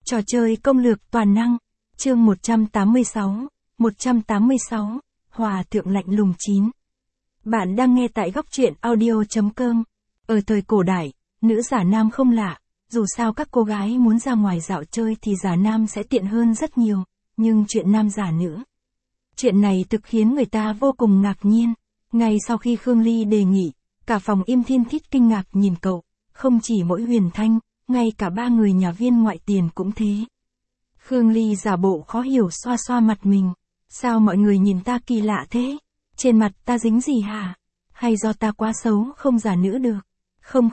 Trò chơi công lược toàn năng, chương 186, Hòa thượng lạnh lùng 9. Bạn đang nghe tại góc truyện audio.com. Ở thời cổ đại, nữ giả nam không lạ, dù sao các cô gái muốn ra ngoài dạo chơi thì giả nam sẽ tiện hơn rất nhiều, nhưng chuyện nam giả nữ. Chuyện này thực khiến người ta vô cùng ngạc nhiên. Ngay sau khi Khương Ly đề nghị, cả phòng im thiên thít kinh ngạc nhìn cậu, không chỉ mỗi Huyền Thanh, ngay cả ba người nhà Viên Ngoại Tiền cũng thế. Khương Ly giả bộ khó hiểu xoa xoa mặt mình. Sao mọi người nhìn ta kỳ lạ thế? Trên mặt ta dính gì hả? Hay do ta quá xấu không giả nữ được? Không,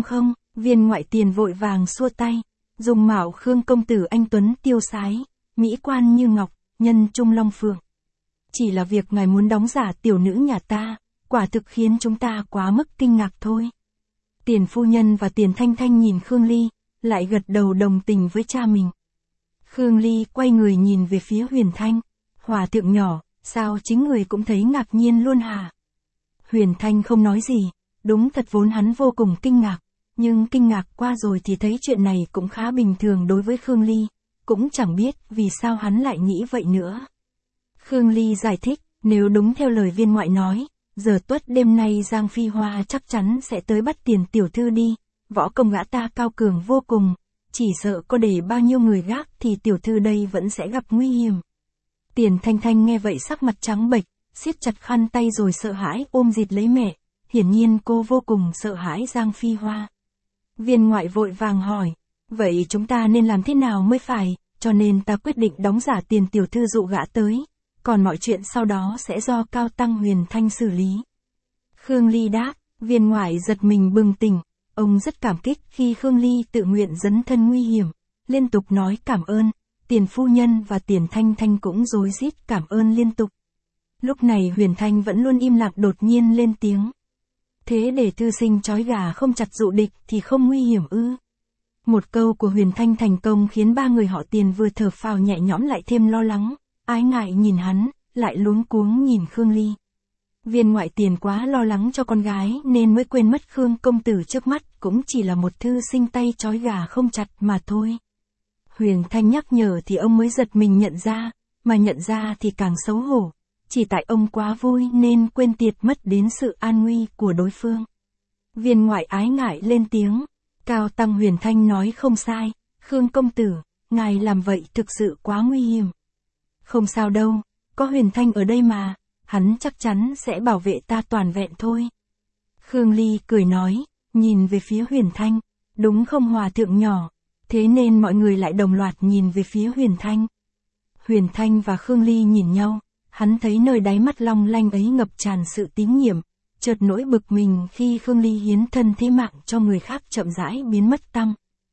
Viên Ngoại Tiền vội vàng xua tay. Dùng mạo Khương công tử anh tuấn tiêu sái, mỹ quan như ngọc, nhân trung long phượng. Chỉ là việc ngài muốn đóng giả tiểu nữ nhà ta, quả thực khiến chúng ta quá mức kinh ngạc thôi. Tiền phu nhân và Tiền Thanh Thanh nhìn Khương Ly, lại gật đầu đồng tình với cha mình. Khương Ly quay người nhìn về phía Huyền Thanh. Hòa thượng nhỏ, sao chính người cũng thấy ngạc nhiên luôn hả? Huyền Thanh không nói gì, đúng thật vốn hắn vô cùng kinh ngạc, nhưng kinh ngạc qua rồi thì thấy chuyện này cũng khá bình thường đối với Khương Ly, cũng chẳng biết vì sao hắn lại nghĩ vậy nữa. Khương Ly giải thích, nếu đúng theo lời Viên ngoại nói, giờ tuất đêm nay Giang Phi Hoa chắc chắn sẽ tới bắt Tiền tiểu thư đi, võ công gã ta cao cường vô cùng, chỉ sợ có để bao nhiêu người gác thì tiểu thư đây vẫn sẽ gặp nguy hiểm. Tiền Thanh Thanh nghe vậy sắc mặt trắng bệch, siết chặt khăn tay rồi sợ hãi ôm dịt lấy mẹ, hiển nhiên cô vô cùng sợ hãi Giang Phi Hoa. Viên ngoại vội vàng hỏi, vậy chúng ta nên làm thế nào mới phải, cho nên ta quyết định đóng giả Tiền tiểu thư dụ gã tới, còn mọi chuyện sau đó sẽ do Cao Tăng Huyền Thanh xử lý. Khương Ly đáp. Viên ngoại giật mình bừng tỉnh, ông rất cảm kích khi Khương Ly tự nguyện dấn thân nguy hiểm, liên tục nói cảm ơn. Tiền phu nhân và Tiền Thanh Thanh cũng rối rít cảm ơn liên tục. Lúc này Huyền Thanh vẫn luôn im lặng đột nhiên lên tiếng. Thế để thư sinh trói gà không chặt dụ địch thì không nguy hiểm ư? Một câu của Huyền Thanh thành công khiến ba người họ Tiền vừa thở phào nhẹ nhõm lại thêm lo lắng, ái ngại nhìn hắn, lại luống cuống nhìn Khương Ly. Viên Ngoại Tiền quá lo lắng cho con gái nên mới quên mất Khương công tử trước mắt cũng chỉ là một thư sinh tay trói gà không chặt mà thôi. Huyền Thanh nhắc nhở thì ông mới giật mình nhận ra, mà nhận ra thì càng xấu hổ, chỉ tại ông quá vui nên quên tiệt mất đến sự an nguy của đối phương. Viên ngoại ái ngại lên tiếng, Cao Tăng Huyền Thanh nói không sai, Khương công tử, ngài làm vậy thực sự quá nguy hiểm. Không sao đâu, có Huyền Thanh ở đây mà, hắn chắc chắn sẽ bảo vệ ta toàn vẹn thôi. Khương Ly cười nói, nhìn về phía Huyền Thanh, đúng không hòa thượng nhỏ? Thế nên mọi người lại đồng loạt nhìn về phía Huyền Thanh. Huyền Thanh và Khương Ly nhìn nhau, hắn thấy nơi đáy mắt long lanh ấy ngập tràn sự tín nhiệm, chợt nỗi bực mình khi Khương Ly hiến thân thế mạng cho người khác chậm rãi biến mất tăm.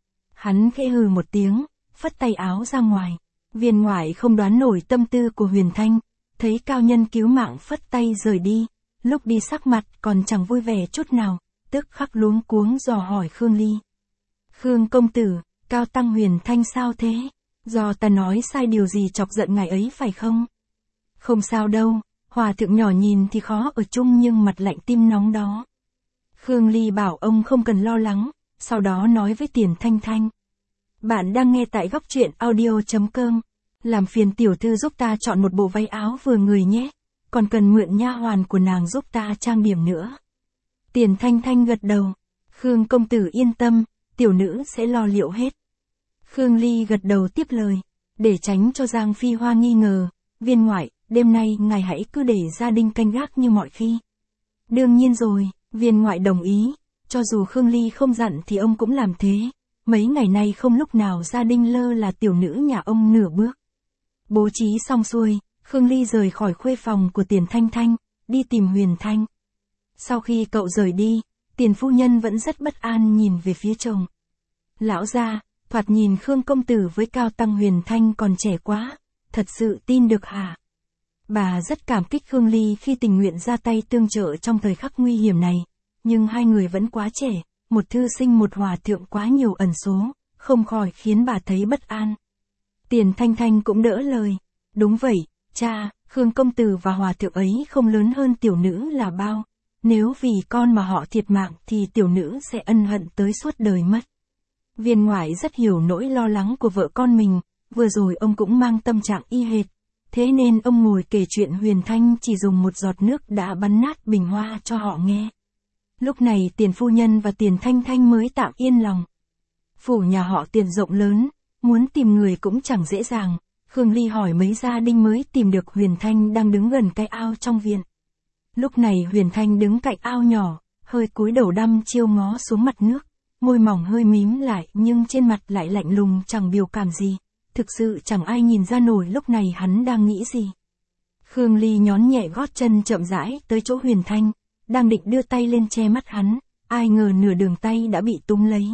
Hắn khẽ hừ một tiếng, phất tay áo ra ngoài. Viên ngoại không đoán nổi tâm tư của Huyền Thanh, thấy cao nhân cứu mạng phất tay rời đi, lúc đi sắc mặt còn chẳng vui vẻ chút nào, tức khắc luống cuống dò hỏi Khương Ly. Khương công tử, Cao Tăng Huyền Thanh sao thế? Do ta nói sai điều gì chọc giận ngài ấy phải không? Không sao đâu, hòa thượng nhỏ nhìn thì khó ở chung nhưng mặt lạnh tim nóng đó. Khương Ly bảo ông không cần lo lắng, sau đó nói với Tiền Thanh Thanh. Bạn đang nghe tại góc truyện audio.com. Làm phiền tiểu thư giúp ta chọn một bộ váy áo vừa người nhé, còn cần mượn nha hoàn của nàng giúp ta trang điểm nữa. Tiền Thanh Thanh gật đầu. Khương công tử yên tâm, tiểu nữ sẽ lo liệu hết. Khương Ly gật đầu tiếp lời, để tránh cho Giang Phi Hoa nghi ngờ, viên ngoại, đêm nay ngài hãy cứ để gia đình canh gác như mọi khi. Đương nhiên rồi, viên ngoại đồng ý, cho dù Khương Ly không dặn thì ông cũng làm thế, mấy ngày nay không lúc nào gia đình lơ là tiểu nữ nhà ông nửa bước. Bố trí xong xuôi, Khương Ly rời khỏi khuê phòng của Tiền Thanh Thanh, đi tìm Huyền Thanh. Sau khi cậu rời đi, Tiền phu nhân vẫn rất bất an nhìn về phía chồng. Lão gia, thoạt nhìn Khương công tử với Cao Tăng Huyền Thanh còn trẻ quá, thật sự tin được hả? Bà rất cảm kích Khương Ly khi tình nguyện ra tay tương trợ trong thời khắc nguy hiểm này, nhưng hai người vẫn quá trẻ, một thư sinh một hòa thượng quá nhiều ẩn số, không khỏi khiến bà thấy bất an. Tiền Thanh Thanh cũng đỡ lời, đúng vậy, cha, Khương công tử và hòa thượng ấy không lớn hơn tiểu nữ là bao, nếu vì con mà họ thiệt mạng thì tiểu nữ sẽ ân hận tới suốt đời mất. Viên ngoại rất hiểu nỗi lo lắng của vợ con mình, vừa rồi ông cũng mang tâm trạng y hệt. Thế nên ông ngồi kể chuyện Huyền Thanh chỉ dùng một giọt nước đã bắn nát bình hoa cho họ nghe. Lúc này Tiền phu nhân và Tiền Thanh Thanh mới tạm yên lòng. Phủ nhà họ Tiền rộng lớn, muốn tìm người cũng chẳng dễ dàng. Khương Ly hỏi mấy gia đình mới tìm được Huyền Thanh đang đứng gần cái ao trong viện. Lúc này Huyền Thanh đứng cạnh ao nhỏ, hơi cúi đầu đăm chiêu ngó xuống mặt nước, môi mỏng hơi mím lại nhưng trên mặt lại lạnh lùng chẳng biểu cảm gì. Thực sự chẳng ai nhìn ra nổi lúc này hắn đang nghĩ gì. Khương Ly nhón nhẹ gót chân chậm rãi tới chỗ Huyền Thanh, đang định đưa tay lên che mắt hắn, ai ngờ nửa đường tay đã bị túm lấy.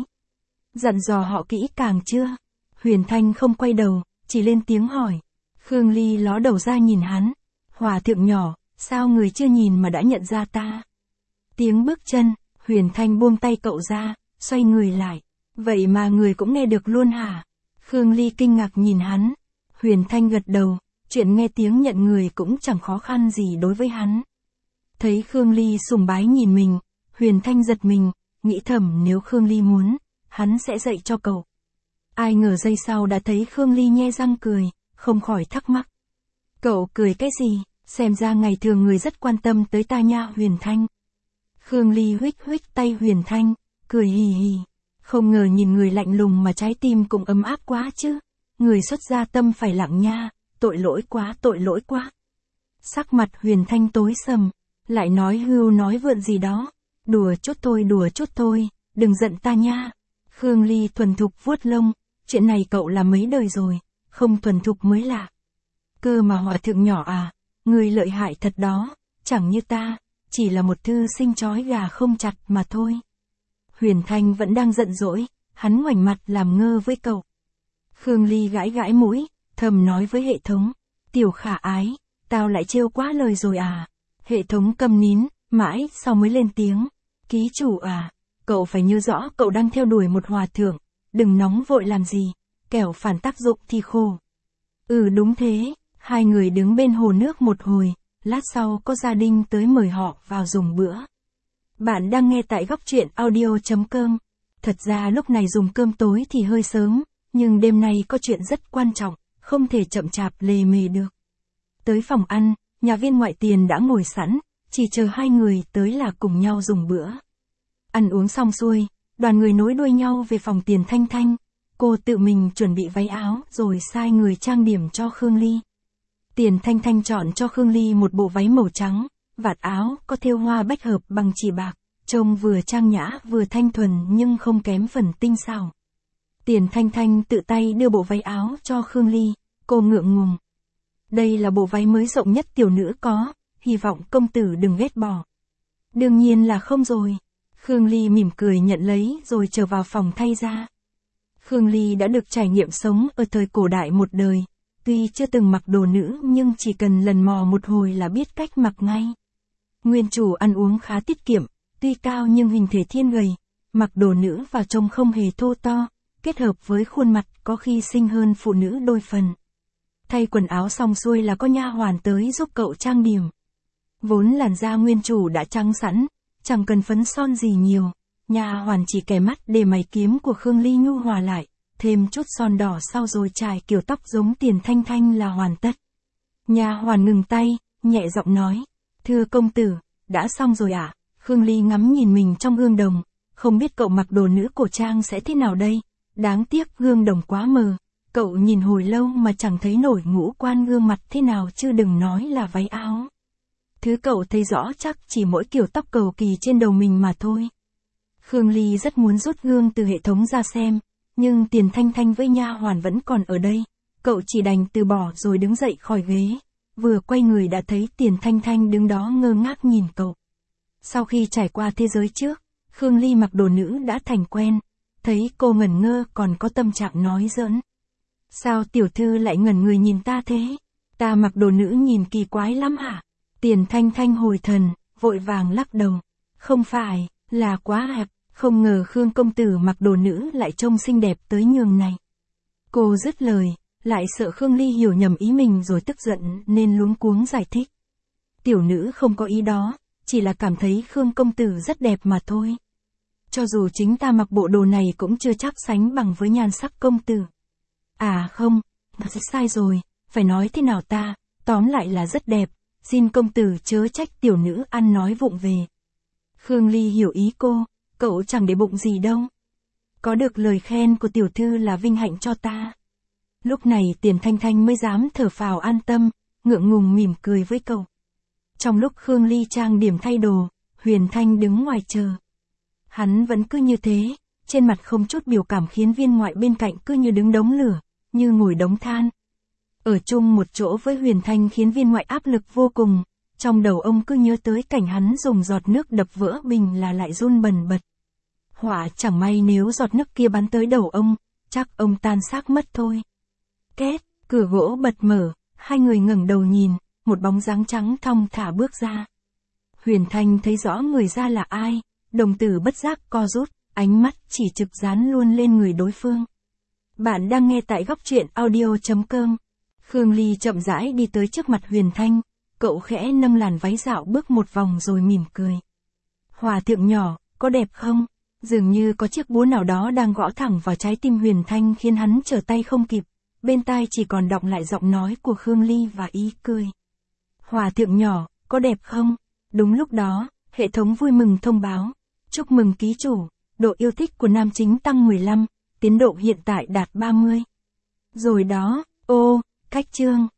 Dặn dò họ kỹ càng chưa? Huyền Thanh không quay đầu, chỉ lên tiếng hỏi. Khương Ly ló đầu ra nhìn hắn. Hòa thượng nhỏ, sao người chưa nhìn mà đã nhận ra ta? Tiếng bước chân, Huyền Thanh buông tay cậu ra, xoay người lại. Vậy mà người cũng nghe được luôn hả? Khương Ly kinh ngạc nhìn hắn. Huyền Thanh gật đầu, chuyện nghe tiếng nhận người cũng chẳng khó khăn gì đối với hắn. Thấy Khương Ly sùng bái nhìn mình, Huyền Thanh giật mình, nghĩ thầm nếu Khương Ly muốn, hắn sẽ dạy cho cậu. Ai ngờ giây sau đã thấy Khương Ly nhe răng cười, không khỏi thắc mắc. Cậu cười cái gì, xem ra ngày thường người rất quan tâm tới ta nha Huyền Thanh. Khương Ly huých huých tay Huyền Thanh, cười hì hì. Không ngờ nhìn người lạnh lùng mà trái tim cũng ấm áp quá chứ. Người xuất gia tâm phải lặng nha, tội lỗi quá tội lỗi quá. Sắc mặt Huyền Thanh tối sầm, lại nói hưu nói vượn gì đó. Đùa chút thôi, đừng giận ta nha. Khương Ly thuần thục vuốt lông, chuyện này cậu làm mấy đời rồi, không thuần thục mới lạ. Cơ mà hòa thượng nhỏ à, người lợi hại thật đó, chẳng như ta, chỉ là một thư sinh chói gà không chặt mà thôi. Huyền Thanh vẫn đang giận dỗi, hắn ngoảnh mặt làm ngơ với cậu. Khương Ly gãi gãi mũi, thầm nói với hệ thống, tiểu khả ái, tao lại trêu quá lời rồi à. Hệ thống câm nín, mãi sau mới lên tiếng, ký chủ à, cậu phải nhớ rõ cậu đang theo đuổi một hòa thượng, đừng nóng vội làm gì, kẻo phản tác dụng thì khổ. Ừ đúng thế, hai người đứng bên hồ nước một hồi, lát sau có gia đình tới mời họ vào dùng bữa. Bạn đang nghe tại góc truyện audio.com. Thật ra lúc này dùng cơm tối thì hơi sớm, nhưng đêm nay có chuyện rất quan trọng, không thể chậm chạp lề mề được. Tới phòng ăn, nhà viên ngoại Tiền đã ngồi sẵn, chỉ chờ hai người tới là cùng nhau dùng bữa. Ăn uống xong xuôi, đoàn người nối đuôi nhau về phòng Tiền Thanh Thanh. Cô tự mình chuẩn bị váy áo rồi sai người trang điểm cho Khương Ly. Tiền Thanh Thanh chọn cho Khương Ly một bộ váy màu trắng, vạt áo có thêu hoa bách hợp bằng chỉ bạc, trông vừa trang nhã vừa thanh thuần nhưng không kém phần tinh xảo. Tiền Thanh Thanh tự tay đưa bộ váy áo cho Khương Ly, cô ngượng ngùng. Đây là bộ váy mới rộng nhất tiểu nữ có, hy vọng công tử đừng ghét bỏ. Đương nhiên là không rồi. Khương Ly mỉm cười nhận lấy rồi trở vào phòng thay ra. Khương Ly đã được trải nghiệm sống ở thời cổ đại một đời, tuy chưa từng mặc đồ nữ nhưng chỉ cần lần mò một hồi là biết cách mặc ngay. Nguyên chủ ăn uống khá tiết kiệm, tuy cao nhưng hình thể thiên gầy, mặc đồ nữ vào trông không hề thô to, kết hợp với khuôn mặt có khi xinh hơn phụ nữ đôi phần. Thay quần áo xong xuôi là có nha hoàn tới giúp cậu trang điểm. Vốn làn da nguyên chủ đã trắng sẵn, chẳng cần phấn son gì nhiều, nha hoàn chỉ kẻ mắt để mày kiếm của Khương Ly nhu hòa lại, thêm chút son đỏ sau rồi chải kiểu tóc giống Tiền Thanh Thanh là hoàn tất. Nha hoàn ngừng tay, nhẹ giọng nói, thưa công tử, đã xong rồi ạ. Khương Ly ngắm nhìn mình trong gương đồng, không biết cậu mặc đồ nữ cổ trang sẽ thế nào đây, đáng tiếc gương đồng quá mờ, cậu nhìn hồi lâu mà chẳng thấy nổi ngũ quan gương mặt thế nào chứ đừng nói là váy áo. Thứ cậu thấy rõ chắc chỉ mỗi kiểu tóc cầu kỳ trên đầu mình mà thôi. Khương Ly rất muốn rút gương từ hệ thống ra xem, nhưng Tiền Thanh Thanh với nha hoàn vẫn còn ở đây, cậu chỉ đành từ bỏ rồi đứng dậy khỏi ghế, vừa quay người đã thấy Tiền Thanh Thanh đứng đó ngơ ngác nhìn cậu. Sau khi trải qua thế giới trước, Khương Ly mặc đồ nữ đã thành quen, thấy cô ngẩn ngơ còn có tâm trạng nói giỡn. Sao tiểu thư lại ngẩn người nhìn ta thế? Ta mặc đồ nữ nhìn kỳ quái lắm hả? Tiền Thanh Thanh hồi thần, vội vàng lắc đầu. Không phải, là quá hẹp, không ngờ Khương công tử mặc đồ nữ lại trông xinh đẹp tới nhường này. Cô dứt lời, lại sợ Khương Ly hiểu nhầm ý mình rồi tức giận nên luống cuống giải thích. Tiểu nữ không có ý đó, chỉ là cảm thấy Khương công tử rất đẹp mà thôi. Cho dù chính ta mặc bộ đồ này cũng chưa chắc sánh bằng với nhan sắc công tử. À không, sai rồi, phải nói thế nào ta, tóm lại là rất đẹp, xin công tử chớ trách tiểu nữ ăn nói vụng về. Khương Ly hiểu ý cô, cậu chẳng để bụng gì đâu. Có được lời khen của tiểu thư là vinh hạnh cho ta. Lúc này Tiền Thanh Thanh mới dám thở phào an tâm, ngượng ngùng mỉm cười với cậu. Trong lúc Khương Ly trang điểm thay đồ, Huyền Thanh đứng ngoài chờ. Hắn vẫn cứ như thế, trên mặt không chút biểu cảm khiến viên ngoại bên cạnh cứ như đứng đống lửa, như ngồi đống than. Ở chung một chỗ với Huyền Thanh khiến viên ngoại áp lực vô cùng, trong đầu ông cứ nhớ tới cảnh hắn dùng giọt nước đập vỡ bình là lại run bần bật. Họa chẳng may nếu giọt nước kia bắn tới đầu ông, chắc ông tan xác mất thôi. Két, cửa gỗ bật mở, hai người ngẩng đầu nhìn, một bóng dáng trắng thong thả bước ra. Huyền Thanh thấy rõ người ra là ai, đồng tử bất giác co rút, ánh mắt chỉ trực dán luôn lên người đối phương. Bạn đang nghe tại góc truyện audio.com. Khương Ly chậm rãi đi tới trước mặt Huyền Thanh, cậu khẽ nâng làn váy dạo bước một vòng rồi mỉm cười. Hòa thượng nhỏ, có đẹp không? Dường như có chiếc búa nào đó đang gõ thẳng vào trái tim Huyền Thanh khiến hắn trở tay không kịp, bên tai chỉ còn đọng lại giọng nói của Khương Ly và ý cười. Hòa thượng nhỏ, có đẹp không? Đúng lúc đó, hệ thống vui mừng thông báo. Chúc mừng ký chủ, độ yêu thích của nam chính tăng 15, tiến độ hiện tại đạt 30. Rồi đó, ô, cách chương.